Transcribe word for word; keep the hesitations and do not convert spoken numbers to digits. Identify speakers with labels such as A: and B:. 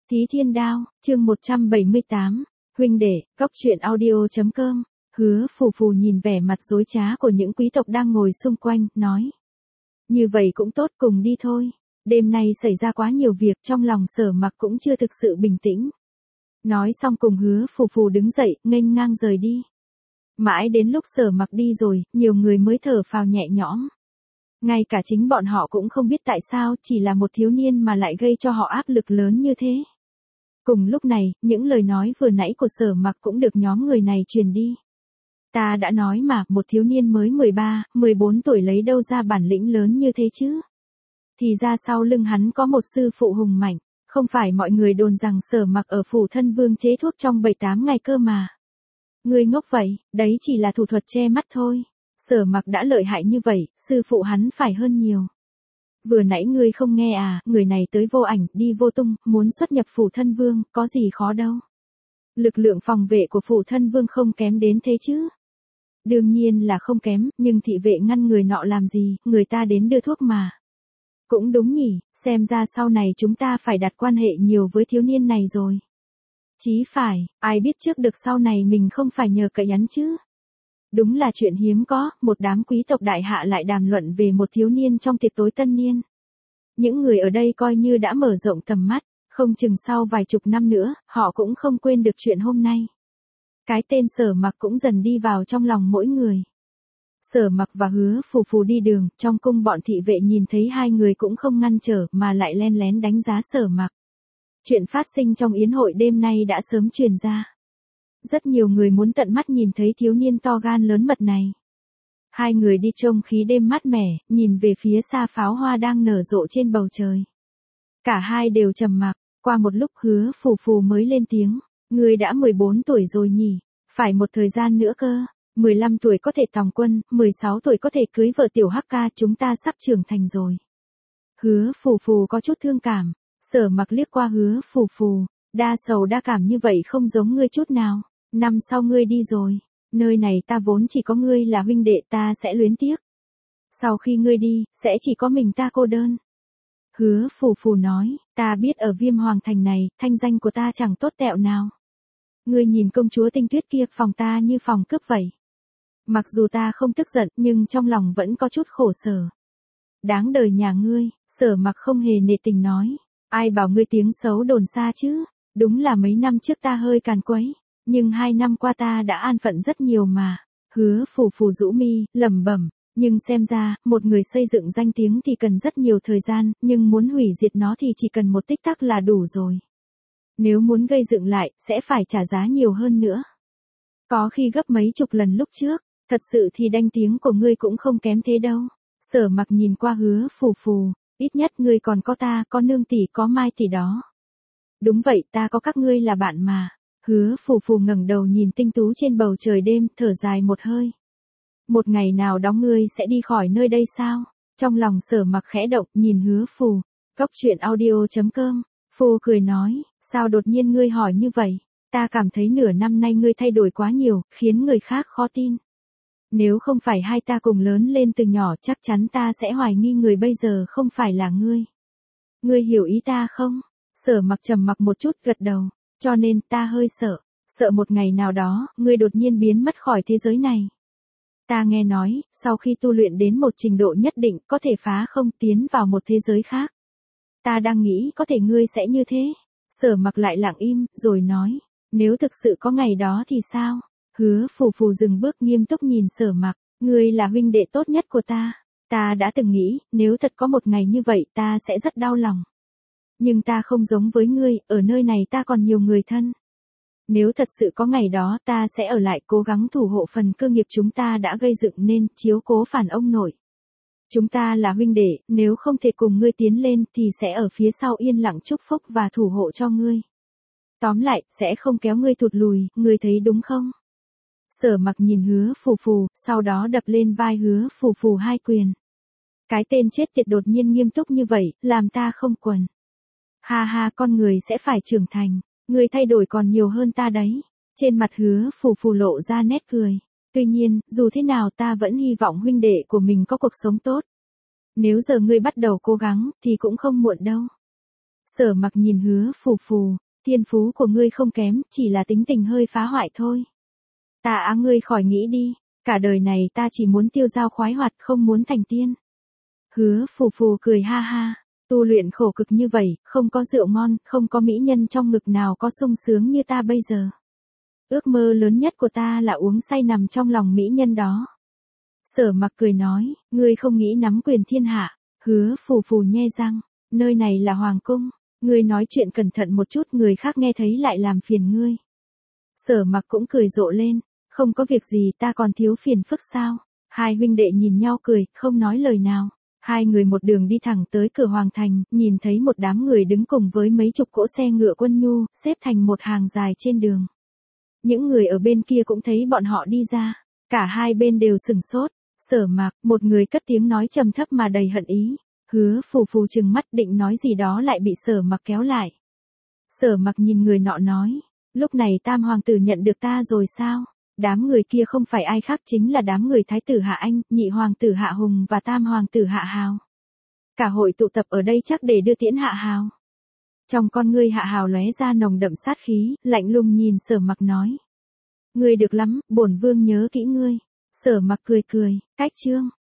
A: Thí Thiên Đao, chương một trăm bảy mươi tám, huynh đệ, góc truyện audio.com, Hứa Phù Phù nhìn vẻ mặt dối trá của những quý tộc đang ngồi xung quanh, nói. Như vậy cũng tốt, cùng đi thôi. Đêm nay xảy ra quá nhiều việc, trong lòng Sở Mặc cũng chưa thực sự bình tĩnh. Nói xong cùng Hứa Phù Phù đứng dậy, nghênh ngang rời đi. Mãi đến lúc Sở Mặc đi rồi, nhiều người mới thở phào nhẹ nhõm. Ngay cả chính bọn họ cũng không biết tại sao chỉ là một thiếu niên mà lại gây cho họ áp lực lớn như thế. Cùng lúc này, những lời nói vừa nãy của Sở Mặc cũng được nhóm người này truyền đi. Ta đã nói mà, một thiếu niên mới mười ba, mười bốn tuổi lấy đâu ra bản lĩnh lớn như thế chứ? Thì ra sau lưng hắn có một sư phụ hùng mạnh, không phải mọi người đồn rằng Sở Mặc ở phủ thân vương chế thuốc trong bảy tám ngày cơ mà. Ngươi ngốc vậy, đấy chỉ là thủ thuật che mắt thôi. Sở Mặc đã lợi hại như vậy, sư phụ hắn phải hơn nhiều. Vừa nãy ngươi không nghe à, người này tới vô ảnh, đi vô tung, muốn xuất nhập phủ thân vương, có gì khó đâu. Lực lượng phòng vệ của phủ thân vương không kém đến thế chứ. Đương nhiên là không kém, nhưng thị vệ ngăn người nọ làm gì, người ta đến đưa thuốc mà. Cũng đúng nhỉ, xem ra sau này chúng ta phải đặt quan hệ nhiều với thiếu niên này rồi. Chí phải, ai biết trước được sau này mình không phải nhờ cậy hắn chứ. Đúng là chuyện hiếm có, một đám quý tộc đại hạ lại đàm luận về một thiếu niên trong tiệc tối tân niên. Những người ở đây coi như đã mở rộng tầm mắt, không chừng sau vài chục năm nữa, họ cũng không quên được chuyện hôm nay. Cái tên Sở Mặc cũng dần đi vào trong lòng mỗi người. Sở Mặc và Hứa Phù Phù đi đường, trong cung bọn thị vệ nhìn thấy hai người cũng không ngăn trở mà lại len lén đánh giá Sở Mặc. Chuyện phát sinh trong yến hội đêm nay đã sớm truyền ra. Rất nhiều người muốn tận mắt nhìn thấy thiếu niên to gan lớn mật này. Hai người đi trông khí đêm mát mẻ, nhìn về phía xa pháo hoa đang nở rộ trên bầu trời. Cả hai đều trầm mặc, qua một lúc Hứa Phù Phù mới lên tiếng. Ngươi đã mười bốn tuổi rồi nhỉ, phải một thời gian nữa cơ. mười lăm tuổi có thể tòng quân, mười sáu tuổi có thể cưới vợ tiểu hắc ca, chúng ta sắp trưởng thành rồi. Hứa Phù Phù có chút thương cảm. Sở Mặc liếc qua Hứa Phù Phù, đa sầu đa cảm như vậy không giống ngươi chút nào. Năm sau ngươi đi rồi, nơi này ta vốn chỉ có ngươi là huynh đệ, ta sẽ luyến tiếc. Sau khi ngươi đi, sẽ chỉ có mình ta cô đơn. Hứa Phù Phù nói, ta biết ở Viêm Hoàng Thành này, thanh danh của ta chẳng tốt tẹo nào. Ngươi nhìn công chúa Tinh Tuyết kia, phòng ta như phòng cướp vậy. Mặc dù ta không tức giận, nhưng trong lòng vẫn có chút khổ sở. Đáng đời nhà ngươi, Sở Mặc không hề nể tình nói. Ai bảo ngươi tiếng xấu đồn xa chứ, đúng là mấy năm trước ta hơi càn quấy. Nhưng hai năm qua ta đã an phận rất nhiều mà. Hứa Phù Phù rũ mi, lẩm bẩm, nhưng xem ra, một người xây dựng danh tiếng thì cần rất nhiều thời gian, nhưng muốn hủy diệt nó thì chỉ cần một tích tắc là đủ rồi. Nếu muốn gây dựng lại, sẽ phải trả giá nhiều hơn nữa. Có khi gấp mấy chục lần lúc trước, thật sự thì danh tiếng của ngươi cũng không kém thế đâu. Sở Mặc nhìn qua Hứa Phù Phù, ít nhất ngươi còn có ta, có Nương tỷ, có Mai tỷ đó. Đúng vậy, ta có các ngươi là bạn mà. Hứa Phù Phù ngẩng đầu nhìn tinh tú trên bầu trời đêm, thở dài một hơi. Một ngày nào đó ngươi sẽ đi khỏi nơi đây sao? Trong lòng Sở Mặc khẽ động, nhìn Hứa Phù. Góc truyện audio.com, Phù cười nói, sao đột nhiên ngươi hỏi như vậy? Ta cảm thấy nửa năm nay ngươi thay đổi quá nhiều, khiến người khác khó tin. Nếu không phải hai ta cùng lớn lên từ nhỏ, chắc chắn ta sẽ hoài nghi người bây giờ không phải là ngươi. Ngươi hiểu ý ta không? Sở Mặc trầm mặc một chút, gật đầu. Cho nên ta hơi sợ, sợ một ngày nào đó, ngươi đột nhiên biến mất khỏi thế giới này. Ta nghe nói, sau khi tu luyện đến một trình độ nhất định, có thể phá không tiến vào một thế giới khác. Ta đang nghĩ có thể ngươi sẽ như thế. Sở Mặc lại lặng im, rồi nói, nếu thực sự có ngày đó thì sao? Hứa Phù Phù dừng bước nghiêm túc nhìn Sở Mặc, ngươi là huynh đệ tốt nhất của ta. Ta đã từng nghĩ, nếu thật có một ngày như vậy ta sẽ rất đau lòng. Nhưng ta không giống với ngươi, ở nơi này ta còn nhiều người thân. Nếu thật sự có ngày đó ta sẽ ở lại cố gắng thủ hộ phần cơ nghiệp chúng ta đã gây dựng nên, chiếu cố phản ông nội. Chúng ta là huynh đệ, nếu không thể cùng ngươi tiến lên thì sẽ ở phía sau yên lặng chúc phúc và thủ hộ cho ngươi. Tóm lại, sẽ không kéo ngươi thụt lùi, ngươi thấy đúng không? Sở Mặc nhìn Hứa Phù Phù, sau đó đập lên vai Hứa Phù Phù hai quyền. Cái tên chết tiệt đột nhiên nghiêm túc như vậy, làm ta không quần. Ha ha, con người sẽ phải trưởng thành, ngươi thay đổi còn nhiều hơn ta đấy. Trên mặt Hứa Phù Phù lộ ra nét cười. Tuy nhiên, dù thế nào ta vẫn hy vọng huynh đệ của mình có cuộc sống tốt. Nếu giờ ngươi bắt đầu cố gắng, thì cũng không muộn đâu. Sở Mặc nhìn Hứa Phù Phù, thiên phú của ngươi không kém, chỉ là tính tình hơi phá hoại thôi. Ta á ngươi khỏi nghĩ đi, cả đời này ta chỉ muốn tiêu dao khoái hoạt, không muốn thành tiên. Hứa Phù Phù cười ha ha, tu luyện khổ cực như vậy, không có rượu ngon, không có mỹ nhân trong ngực nào có sung sướng như ta bây giờ. Ước mơ lớn nhất của ta là uống say nằm trong lòng mỹ nhân đó. Sở Mặc cười nói, ngươi không nghĩ nắm quyền thiên hạ. Hứa Phù Phù nhe răng, nơi này là hoàng cung, ngươi nói chuyện cẩn thận một chút, người khác nghe thấy lại làm phiền ngươi. Sở Mặc cũng cười rộ lên, không có việc gì, ta còn thiếu phiền phức sao? Hai huynh đệ nhìn nhau cười, không nói lời nào. Hai người một đường đi thẳng tới cửa hoàng thành, nhìn thấy một đám người đứng cùng với mấy chục cỗ xe ngựa quân nhu, xếp thành một hàng dài trên đường. Những người ở bên kia cũng thấy bọn họ đi ra, cả hai bên đều sửng sốt. Sở Mặc, một người cất tiếng nói trầm thấp mà đầy hận ý. Hứa Phù Phù trừng mắt định nói gì đó lại bị Sở Mặc kéo lại. Sở Mặc nhìn người nọ nói, lúc này tam hoàng tử nhận được ta rồi sao? Đám người kia không phải ai khác chính là đám người thái tử Hạ Anh, nhị hoàng tử Hạ Hùng và tam hoàng tử Hạ Hào. Cả hội tụ tập ở đây chắc để đưa tiễn Hạ Hào. Trong con ngươi Hạ Hào lóe ra nồng đậm sát khí, lạnh lùng nhìn Sở Mặc nói. Ngươi được lắm, bổn vương nhớ kỹ ngươi. Sở Mặc cười cười, cách chương.